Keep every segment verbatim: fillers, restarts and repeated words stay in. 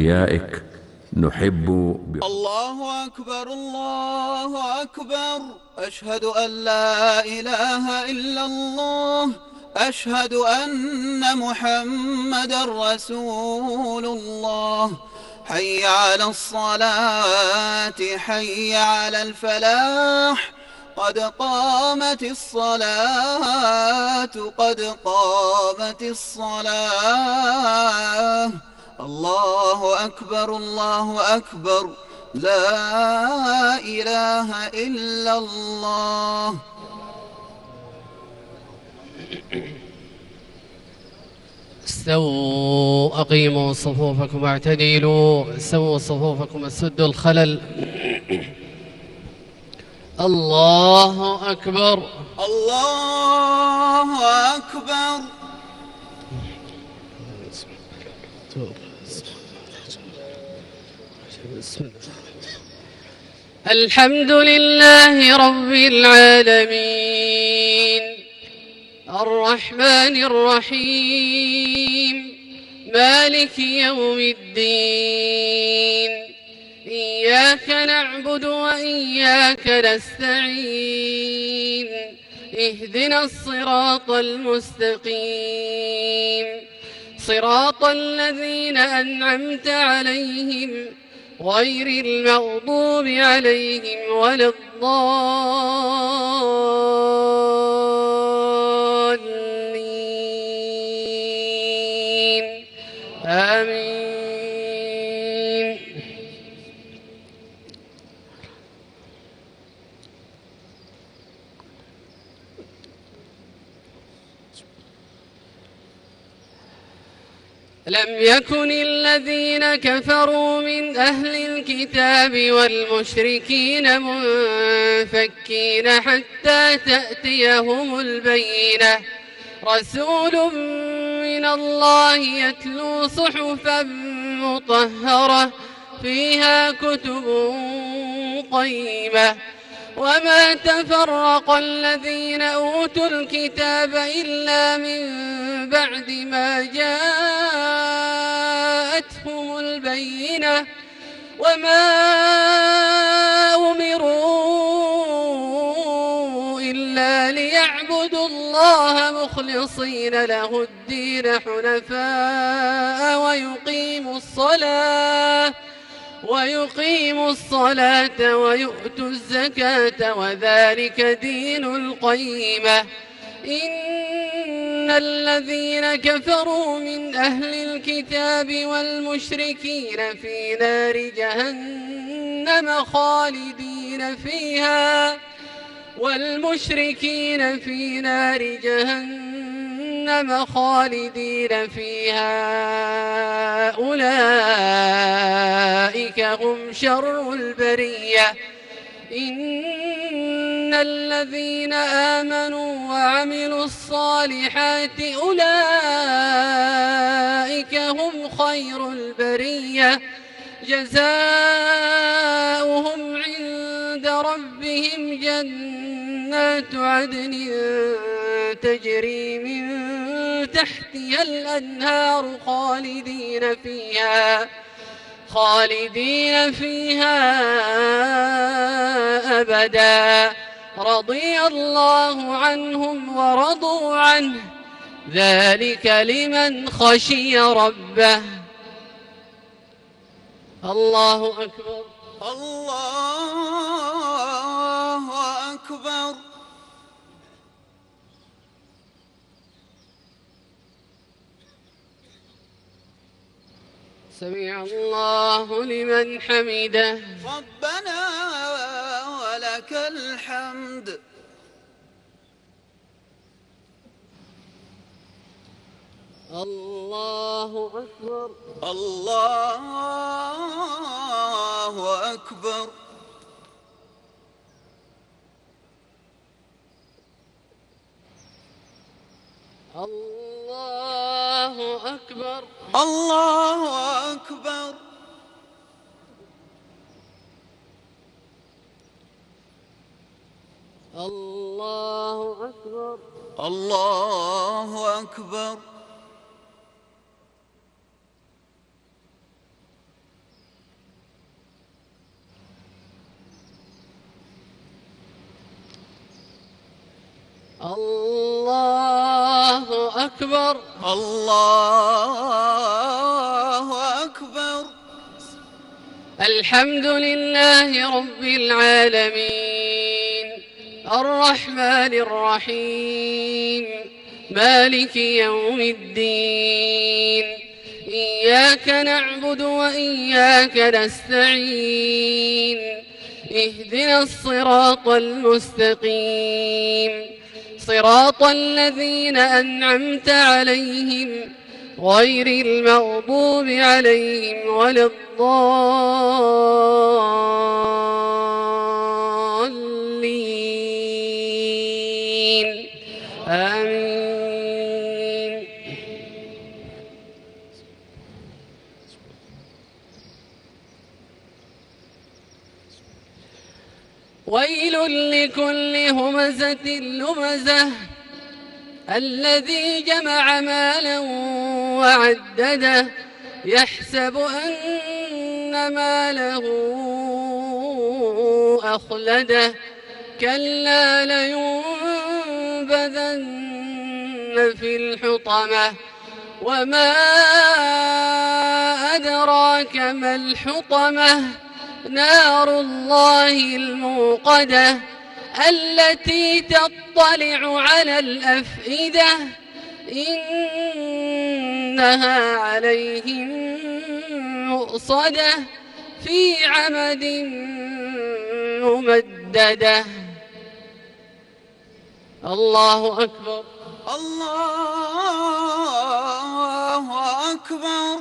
أوليائك نحب ب... الله أكبر الله أكبر، أشهد أن لا إله إلا الله، أشهد أن محمدًا رسول الله. حي على الصلاة حي على الفلاح، قد قامت الصلاة قد قامت الصلاة. الله أكبر الله أكبر، لا إله إلا الله. استووا أقيموا صفوفكم واعتدلوا، سووا صفوفكم اسدوا الخلل. الله أكبر الله أكبر. الحمد لله رب العالمين، الرحمن الرحيم، مالك يوم الدين، إياك نعبد وإياك نستعين، اهدنا الصراط المستقيم، صراط الذين أنعمت عليهم غير المغضوب عليهم ولا الضالين، آمين. لم يكن الذين كفروا من أهل الكتاب والمشركين منفكين حتى تأتيهم البينة، رسول من الله يتلو صحفا مطهرة فيها كتب قيمة، وما تفرق الذين أوتوا الكتاب إلا من بعد ما جاءتهم البينة، وما أمروا إلا ليعبدوا الله مخلصين له الدين حنفاء ويقيموا الصلاة ويقيموا الصلاة ويؤتوا الزكاة وذلك دين القيمة. إن الذين كفروا من أهل الكتاب والمشركين في نار جهنم خالدين فيها والمشركين في نار جهنم خالدين فيها أولئك هم شر البرية. إن الذين آمنوا وعملوا الصالحات أولئك هم خير البرية، جزاؤهم عند ربهم جنات عدن تجري من تحتها الأنهار خالدين فيها خالدين فيها أبدا، رضي الله عنهم ورضوا عنه، ذلك لمن خشي ربه. الله أكبر الله أكبر. سمع الله لمن حمده. ربنا ولك الحمد. الله أكبر الله أكبر. الله أكبر الله أكبر. الله أكبر الله أكبر. الله أكبر. الله أكبر. الحمد لله رب العالمين الرحمن الرحيم مالك يوم الدين إياك نعبد وإياك نستعين اهدنا الصراط المستقيم صراط الذين أنعمت عليهم غير المغضوب عليهم ولا الضالين آمين. ويل لكل همزة لمزة الذي جمع مالا وعدده يحسب أن ماله أخلده كلا لينبذن في الحطمة وما أدراك ما الحطمة نار الله الموقدة التي تطلع على الأفئدة إنها عليهم مؤصدة في عمد ممددة. الله أكبر. الله أكبر.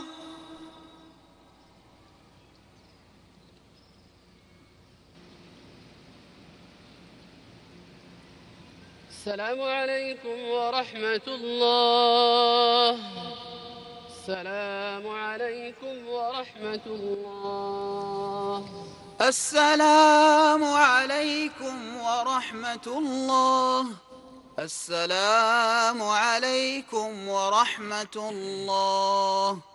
السلام عليكم ورحمة الله. السلام عليكم ورحمة الله. السلام عليكم ورحمة الله. السلام عليكم ورحمة الله.